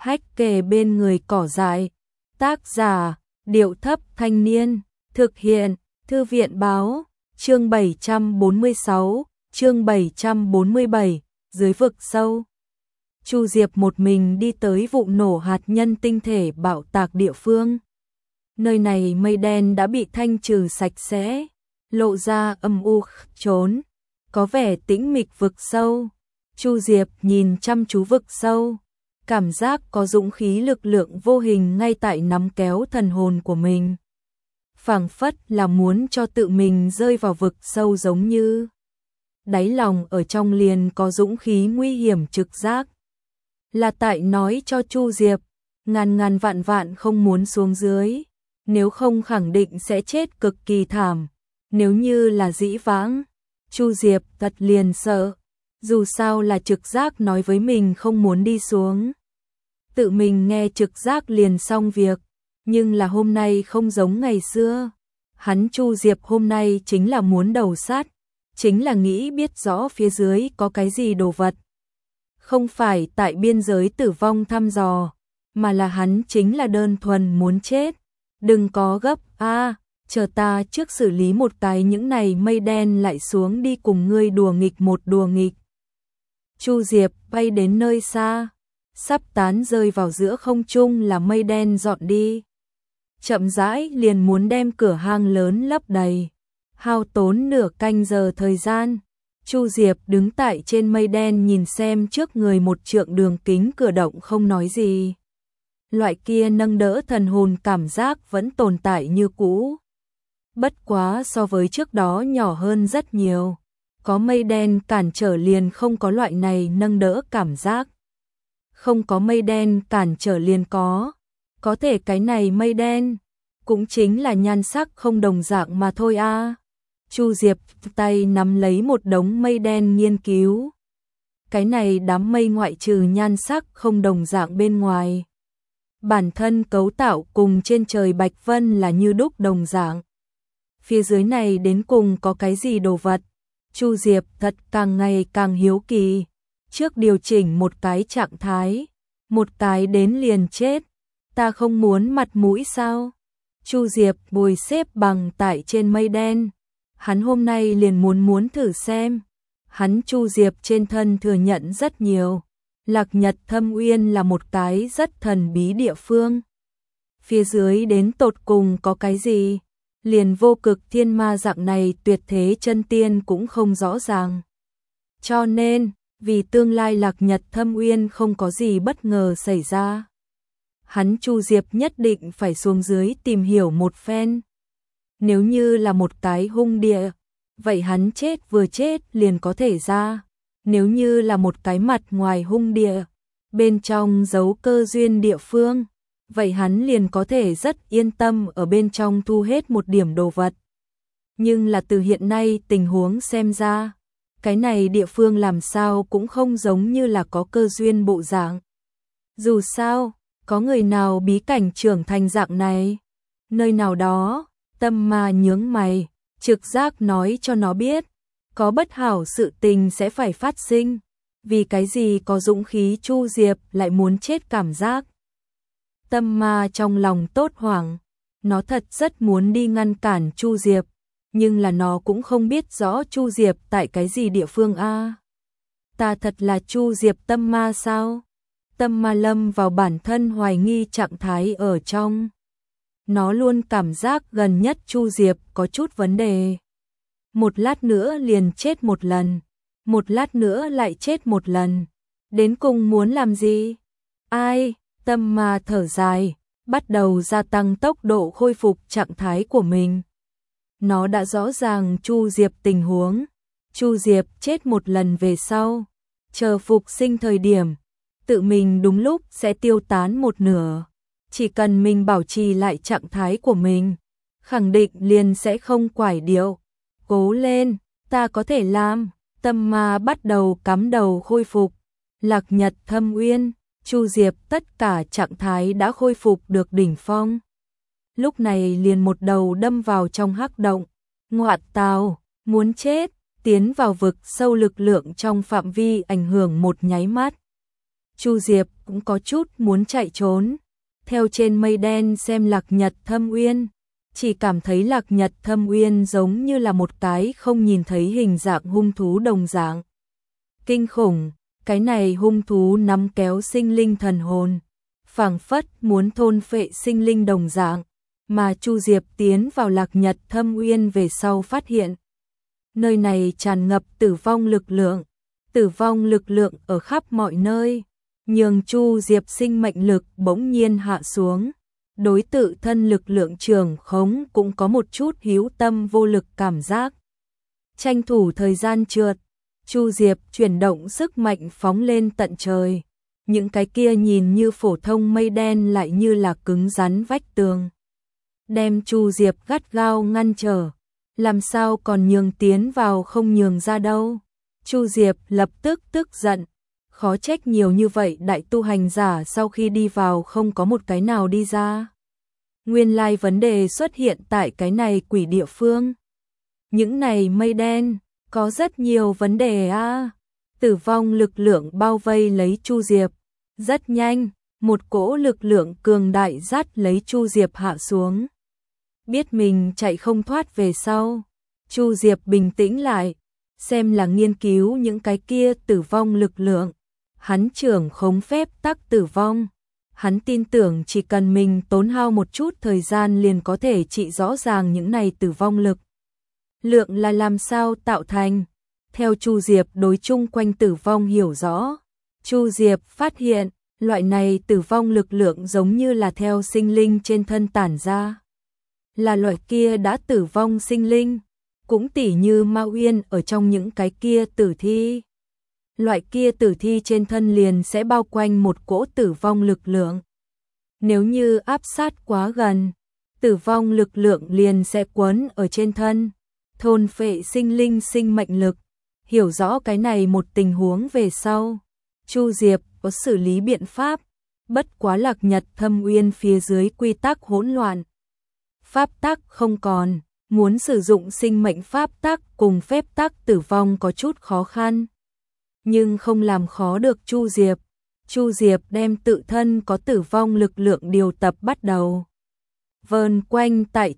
hách kề bên người cỏ dại. Tác giả, Điệu Thấp Thanh Niên. Thực hiện, Thư viện Báo. Chương 746, chương 747, dưới vực sâu. Chu Diệp một mình đi tới vụ nổ hạt nhân tinh thể bạo tạc địa phương. Nơi này mây đen đã bị thanh trừ sạch sẽ, lộ ra âm u trốn, có vẻ tĩnh mịch vực sâu. Chu Diệp nhìn chăm chú vực sâu, cảm giác có dũng khí lực lượng vô hình ngay tại nắm kéo thần hồn của mình. Phảng phất là muốn cho tự mình rơi vào vực sâu, giống như đáy lòng ở trong liền có dũng khí nguy hiểm trực giác. Là tại nói cho Chu Diệp, ngàn vạn vạn không muốn xuống dưới, nếu không khẳng định sẽ chết cực kỳ thảm. Nếu như là dĩ vãng, Chu Diệp thật liền sợ, dù sao là trực giác nói với mình không muốn đi xuống. Tự mình nghe trực giác liền xong việc, nhưng là hôm nay không giống ngày xưa. Hắn Chu Diệp hôm nay chính là muốn đầu sát, chính là nghĩ biết rõ phía dưới có cái gì đồ vật. Không phải tại biên giới tử vong thăm dò, mà là hắn chính là đơn thuần muốn chết. Đừng có gấp, chờ ta trước xử lý một cái những này mây đen lại xuống đi cùng ngươi đùa nghịch một đùa nghịch. Chu Diệp bay đến nơi xa, sắp tán rơi vào giữa không trung là mây đen dọn đi. Chậm rãi liền muốn đem cửa hang lớn lấp đầy, hao tốn nửa canh giờ thời gian. Chu Diệp đứng tại trên mây đen nhìn xem trước người một trượng đường kính cửa động không nói gì. Loại kia nâng đỡ thần hồn cảm giác vẫn tồn tại như cũ. Bất quá so với trước đó nhỏ hơn rất nhiều. Có mây đen cản trở liền không có loại này nâng đỡ cảm giác. Không có mây đen cản trở liền có thể cái này mây đen cũng chính là nhan sắc không đồng dạng mà thôi a. Chu Diệp tay nắm lấy một đống mây đen nghiên cứu. Cái này đám mây ngoại trừ nhan sắc không đồng dạng bên ngoài, bản thân cấu tạo cùng trên trời bạch vân là như đúc đồng dạng. Phía dưới này đến cùng có cái gì đồ vật? Chu Diệp thật càng ngày càng hiếu kỳ. Trước điều chỉnh một cái trạng thái, một cái đến liền chết. Ta không muốn mặt mũi sao? Chu Diệp ngồi xếp bằng tại trên mây đen. Hắn hôm nay liền muốn thử xem. Hắn Chu Diệp trên thân thừa nhận rất nhiều. Lạc Nhật Thâm Uyên là một cái rất thần bí địa phương. Phía dưới đến tột cùng có cái gì? Liền vô cực thiên ma dạng này tuyệt thế chân tiên cũng không rõ ràng. Cho nên, vì tương lai Lạc Nhật Thâm Uyên không có gì bất ngờ xảy ra, hắn Chu Diệp nhất định phải xuống dưới tìm hiểu một phen. Nếu như là một cái hung địa, vậy hắn chết vừa chết liền có thể ra. Nếu như là một cái mặt ngoài hung địa, bên trong giấu cơ duyên địa phương, vậy hắn liền có thể rất yên tâm ở bên trong thu hết một điểm đồ vật. Nhưng là từ hiện nay tình huống xem ra, cái này địa phương làm sao cũng không giống như là có cơ duyên bộ dạng. Dù sao, có người nào bí cảnh trưởng thành dạng này? Nơi nào đó, tâm ma nhướng mày, trực giác nói cho nó biết, có bất hảo sự tình sẽ phải phát sinh. Vì cái gì có dũng khí Chu Diệp lại muốn chết cảm giác? Tâm ma trong lòng tốt hoảng, nó thật rất muốn đi ngăn cản Chu Diệp, nhưng là nó cũng không biết rõ Chu Diệp tại cái gì địa phương a. Ta thật là Chu Diệp tâm ma sao? Tâm ma lâm vào bản thân hoài nghi trạng thái ở trong. Nó luôn cảm giác gần nhất Chu Diệp có chút vấn đề. Một lát nữa liền chết một lần, một lát nữa lại chết một lần. Đến cùng muốn làm gì? Ai? Tâm ma thở dài, bắt đầu gia tăng tốc độ khôi phục trạng thái của mình. Nó đã rõ ràng Chu Diệp tình huống. Chu Diệp chết một lần về sau, chờ phục sinh thời điểm, tự mình đúng lúc sẽ tiêu tán một nửa. Chỉ cần mình bảo trì lại trạng thái của mình, khẳng định liền sẽ không quải điệu. Cố lên, ta có thể làm. Tâm ma bắt đầu cắm đầu khôi phục. Lạc Nhật Thâm Uyên, Chu Diệp tất cả trạng thái đã khôi phục được đỉnh phong. Lúc này liền một đầu đâm vào trong hắc động. Ngoạn tào, muốn chết, tiến vào vực sâu lực lượng trong phạm vi ảnh hưởng một nháy mắt. Chu Diệp cũng có chút muốn chạy trốn, theo trên mây đen xem Lạc Nhật Thâm Uyên, chỉ cảm thấy Lạc Nhật Thâm Uyên giống như là một cái không nhìn thấy hình dạng hung thú đồng dạng. Kinh khủng, cái này hung thú nắm kéo sinh linh thần hồn, phảng phất muốn thôn phệ sinh linh đồng dạng, mà Chu Diệp tiến vào Lạc Nhật Thâm Uyên về sau phát hiện. Nơi này tràn ngập tử vong lực lượng ở khắp mọi nơi, nhường Chu Diệp sinh mệnh lực bỗng nhiên hạ xuống. Đối tự thân lực lượng trường khống cũng có một chút hữu tâm vô lực cảm giác. Tranh thủ thời gian trượt, Chu Diệp chuyển động sức mạnh phóng lên tận trời. Những cái kia nhìn như phổ thông mây đen lại như là cứng rắn vách tường, đem Chu Diệp gắt gao ngăn trở, làm sao còn nhường tiến vào không nhường ra đâu. Chu Diệp lập tức tức giận, khó trách nhiều như vậy đại tu hành giả sau khi đi vào không có một cái nào đi ra. Nguyên lai vấn đề xuất hiện tại cái này quỷ địa phương. Những này mây đen, có rất nhiều vấn đề a. Tử vong lực lượng bao vây lấy Chu Diệp. Rất nhanh, một cỗ lực lượng cường đại dắt lấy Chu Diệp hạ xuống. Biết mình chạy không thoát về sau, Chu Diệp bình tĩnh lại, xem là nghiên cứu những cái kia tử vong lực lượng. Hắn trưởng khống phép tắc tử vong. Hắn tin tưởng chỉ cần mình tốn hao một chút thời gian liền có thể trị rõ ràng những này tử vong lực lượng là làm sao tạo thành. Theo Chu Diệp đối chung quanh tử vong hiểu rõ, Chu Diệp phát hiện, loại này tử vong lực lượng giống như là theo sinh linh trên thân tản ra. Là loại kia đã tử vong sinh linh, cũng tỉ như Ma Uyên ở trong những cái kia tử thi. Loại kia tử thi trên thân liền sẽ bao quanh một cỗ tử vong lực lượng. Nếu như áp sát quá gần, tử vong lực lượng liền sẽ quấn ở trên thân, thôn phệ sinh linh sinh mệnh lực. Hiểu rõ cái này một tình huống về sau, Chu Diệp có xử lý biện pháp, bất quá Lạc Nhật Thâm Uyên phía dưới quy tắc hỗn loạn. Pháp tắc không còn, muốn sử dụng sinh mệnh pháp tắc cùng phép tắc tử vong có chút khó khăn. Nhưng không làm khó được Chu Diệp. Chu Diệp đem tự thân có tử vong lực lượng điều tập bắt đầu. Vờn quanh tại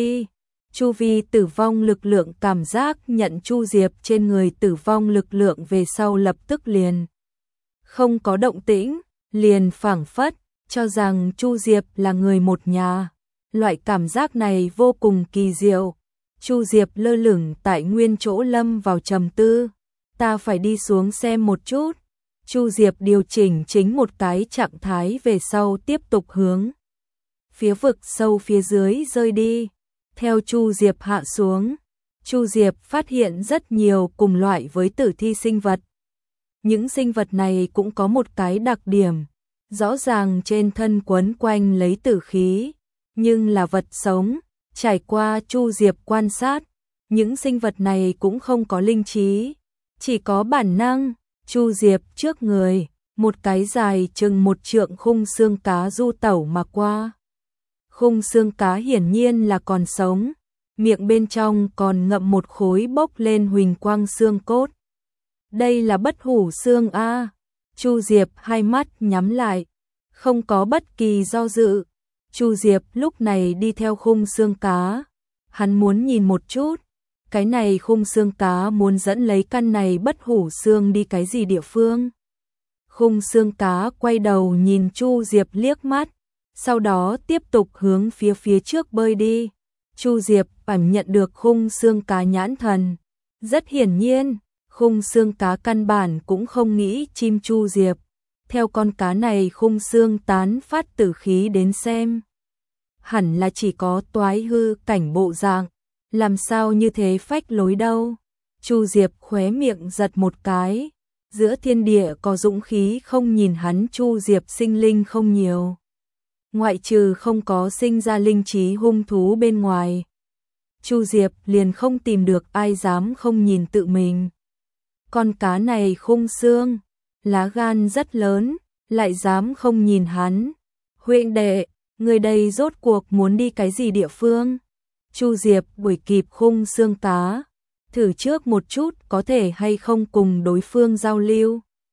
Chu vi tử vong lực lượng cảm giác nhận Chu Diệp trên người tử vong lực lượng về sau lập tức liền không có động tĩnh, liền phảng phất cho rằng Chu Diệp là người một nhà. Loại cảm giác này vô cùng kỳ diệu. Chu Diệp lơ lửng tại nguyên chỗ lâm vào trầm tư. Ta phải đi xuống xem một chút. Chu Diệp điều chỉnh chính một cái trạng thái về sau tiếp tục hướng phía vực sâu phía dưới rơi đi. Theo Chu Diệp hạ xuống, Chu Diệp phát hiện rất nhiều cùng loại với tử thi sinh vật. Những sinh vật này cũng có một cái đặc điểm, rõ ràng trên thân quấn quanh lấy tử khí, nhưng là vật sống. Trải qua Chu Diệp quan sát, những sinh vật này cũng không có linh trí, chỉ có bản năng. Chu Diệp trước người, một cái dài chừng 1 trượng khung xương cá du tẩu mà qua. Khung xương cá hiển nhiên là còn sống, miệng bên trong còn ngậm một khối bốc lên huỳnh quang xương cốt. Đây là bất hủ xương a. Chu Diệp hai mắt nhắm lại, không có bất kỳ do dự. Chu Diệp lúc này đi theo khung xương cá, hắn muốn nhìn một chút, cái này khung xương cá muốn dẫn lấy căn này bất hủ xương đi cái gì địa phương. Khung xương cá quay đầu nhìn Chu Diệp liếc mắt, sau đó tiếp tục hướng phía trước bơi đi. Chu Diệp cảm nhận được khung xương cá nhãn thần. Rất hiển nhiên, khung xương cá căn bản cũng không nghĩ chim Chu Diệp. Theo con cá này khung xương tán phát tử khí đến xem, hẳn là chỉ có toái hư cảnh bộ dạng, làm sao như thế phách lối đâu. Chu Diệp khóe miệng giật một cái, giữa thiên địa có dũng khí không nhìn hắn. Chu Diệp sinh linh không nhiều, ngoại trừ không có sinh ra linh trí hung thú bên ngoài, Chu Diệp liền không tìm được ai dám không nhìn tự mình. Con cá này khung xương, lá gan rất lớn, lại dám không nhìn hắn. Huynh đệ, người đây rốt cuộc muốn đi cái gì địa phương? Chu Diệp đuổi kịp khung xương cá, thử trước một chút có thể hay không cùng đối phương giao lưu.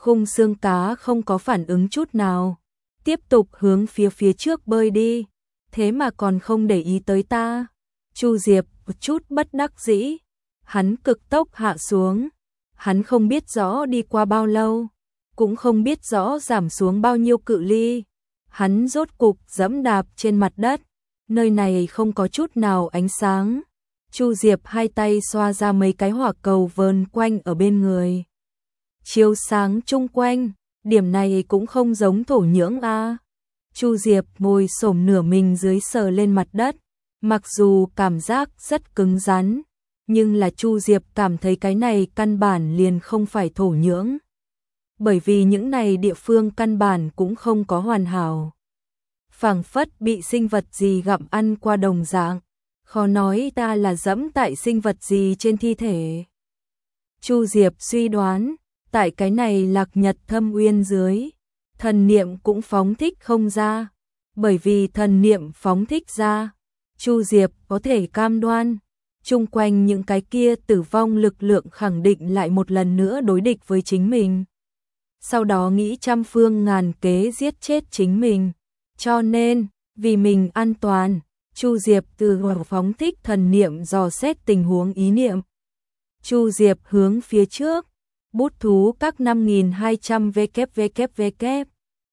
Khung xương cá không có phản ứng chút nào, tiếp tục hướng phía trước bơi đi, thế mà còn không để ý tới ta. Chu Diệp một chút bất đắc dĩ, hắn cực tốc hạ xuống, hắn không biết rõ đi qua bao lâu, cũng không biết rõ giảm xuống bao nhiêu cự ly. Hắn rốt cục giẫm đạp trên mặt đất, nơi này không có chút nào ánh sáng. Chu Diệp hai tay xoa ra mấy cái hỏa cầu vờn quanh ở bên người, chiếu sáng chung quanh, điểm này cũng không giống thổ nhưỡng a. Chu Diệp ngồi xổm nửa mình dưới sờ lên mặt đất, mặc dù cảm giác rất cứng rắn, nhưng là Chu Diệp cảm thấy cái này căn bản liền không phải thổ nhưỡng. Bởi vì những này địa phương căn bản cũng không có hoàn hảo. Phảng phất bị sinh vật gì gặm ăn qua đồng dạng, khó nói ta là dẫm tại sinh vật gì trên thi thể. Chu Diệp suy đoán, tại cái này Lạc Nhật Thâm Uyên dưới, thần niệm cũng phóng thích không ra, bởi vì thần niệm phóng thích ra, Chu Diệp có thể cam đoan, chung quanh những cái kia tử vong lực lượng khẳng định lại một lần nữa đối địch với chính mình. Sau đó nghĩ trăm phương ngàn kế giết chết chính mình. Cho nên, vì mình an toàn, Chu Diệp từ phóng thích thần niệm dò xét tình huống ý niệm. Chu Diệp hướng phía trước, bút thú các 5200 WWW,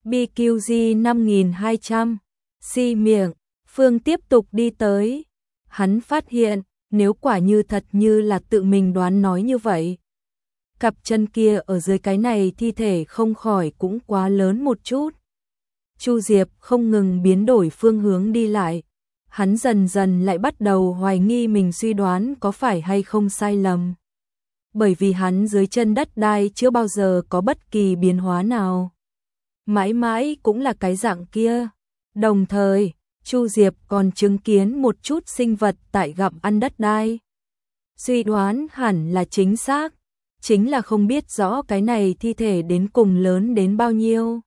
BQG 5200, xi miệng, Phương tiếp tục đi tới. Hắn phát hiện, nếu quả như thật như là tự mình đoán nói như vậy, cặp chân kia ở dưới cái này thi thể không khỏi cũng quá lớn một chút. Chu Diệp không ngừng biến đổi phương hướng đi lại, hắn dần dần lại bắt đầu hoài nghi mình suy đoán có phải hay không sai lầm. Bởi vì hắn dưới chân đất đai chưa bao giờ có bất kỳ biến hóa nào, mãi mãi cũng là cái dạng kia. Đồng thời, Chu Diệp còn chứng kiến một chút sinh vật tại gặm ăn đất đai. Suy đoán hẳn là chính xác, chính là không biết rõ cái này thi thể đến cùng lớn đến bao nhiêu.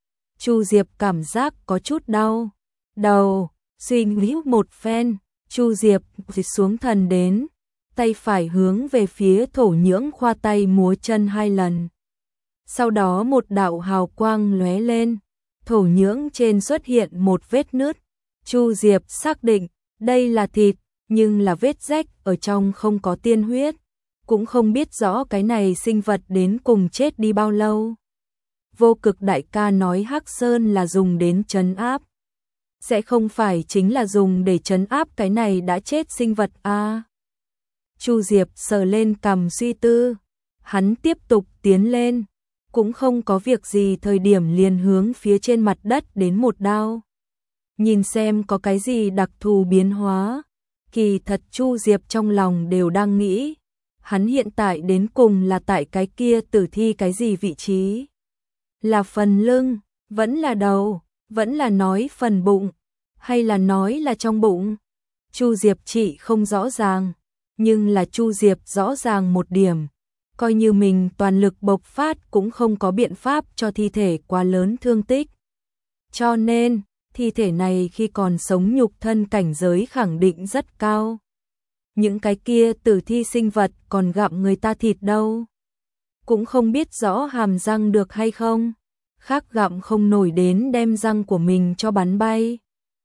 Chu Diệp cảm giác có chút đau đầu, suy nghĩ một phen, Chu Diệp xuống thần đến, tay phải hướng về phía thổ nhưỡng khoa tay múa chân 2 lần. Sau đó một đạo hào quang lóe lên, thổ nhưỡng trên xuất hiện một vết nứt. Chu Diệp xác định đây là thịt, nhưng là vết rách ở trong không có tiên huyết, cũng không biết rõ cái này sinh vật đến cùng chết đi bao lâu. Vô Cực đại ca nói Hắc Sơn là dùng đến trấn áp, sẽ không phải chính là dùng để trấn áp cái này đã chết sinh vật a. Chu Diệp sờ lên cằm suy tư, hắn tiếp tục tiến lên, cũng không có việc gì thời điểm liền hướng phía trên mặt đất đến một đao. Nhìn xem có cái gì đặc thù biến hóa. Kỳ thật Chu Diệp trong lòng đều đang nghĩ, hắn hiện tại đến cùng là tại cái kia tử thi cái gì vị trí? Là phần lưng, vẫn là đầu, vẫn là nói phần bụng, hay là nói là trong bụng? Chu Diệp chỉ không rõ ràng, nhưng là Chu Diệp rõ ràng một điểm, coi như mình toàn lực bộc phát cũng không có biện pháp cho thi thể quá lớn thương tích. Cho nên, thi thể này khi còn sống nhục thân cảnh giới khẳng định rất cao. Những cái kia tử thi sinh vật còn gặm người ta thịt đâu. Cũng không biết rõ hàm răng được hay không. Khác gặm không nổi đến đem răng của mình cho bắn bay.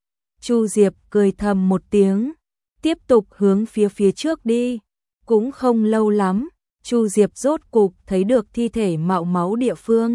Chu Diệp cười thầm một tiếng, tiếp tục hướng phía trước đi. Cũng không lâu lắm, Chu Diệp rốt cục thấy được thi thể mạo máu địa phương.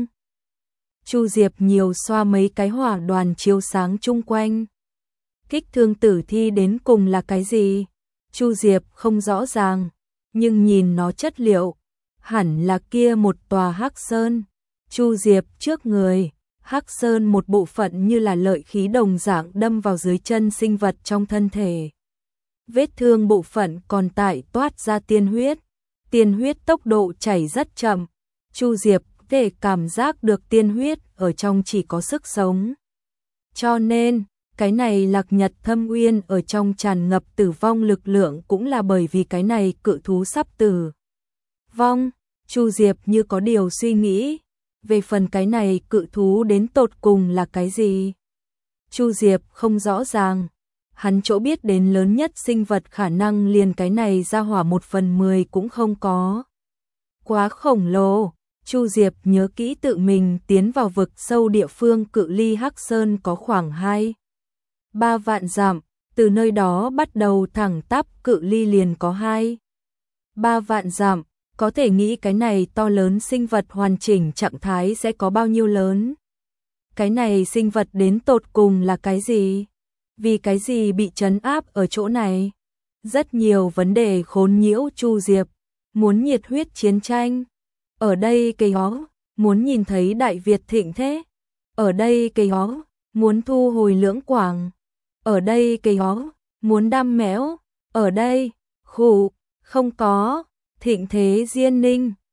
Chu Diệp nhiều xoa mấy cái hỏa đoàn chiếu sáng chung quanh. Kích thương tử thi đến cùng là cái gì? Chu Diệp không rõ ràng, nhưng nhìn nó chất liệu, hẳn là kia một tòa Hắc Sơn. Chu Diệp trước người, Hắc Sơn một bộ phận như là lợi khí đồng dạng đâm vào dưới chân sinh vật trong thân thể. Vết thương bộ phận còn tại toát ra tiên huyết tốc độ chảy rất chậm. Chu Diệp để cảm giác được tiên huyết ở trong chỉ có sức sống. Cho nên, cái này Lạc Nhật Thâm Uyên ở trong tràn ngập tử vong lực lượng cũng là bởi vì cái này cự thú sắp tử vong. Chu Diệp như có điều suy nghĩ, về phần cái này cự thú đến tột cùng là cái gì? Chu Diệp không rõ ràng, hắn chỗ biết đến lớn nhất sinh vật khả năng liền cái này ra hỏa 1/10 cũng không có. Quá khổng lồ. Chu Diệp nhớ kỹ tự mình tiến vào vực sâu địa phương cự ly Hắc Sơn có khoảng 2-3 vạn dặm, từ nơi đó bắt đầu thẳng tắp cự ly liền có 2-3 vạn dặm, có thể nghĩ cái này to lớn sinh vật hoàn chỉnh trạng thái sẽ có bao nhiêu lớn. Cái này sinh vật đến tột cùng là cái gì? Vì cái gì bị trấn áp ở chỗ này? Rất nhiều vấn đề khốn nhiễu Chu Diệp, muốn nhiệt huyết chiến tranh. Ở đây cây hó, muốn nhìn thấy Đại Việt thịnh thế. Ở đây cây hó, muốn thu hồi Lưỡng Quảng. Ở đây cây hó, muốn đam mẽo. Ở đây, khủ, không có, thịnh thế Diên Ninh.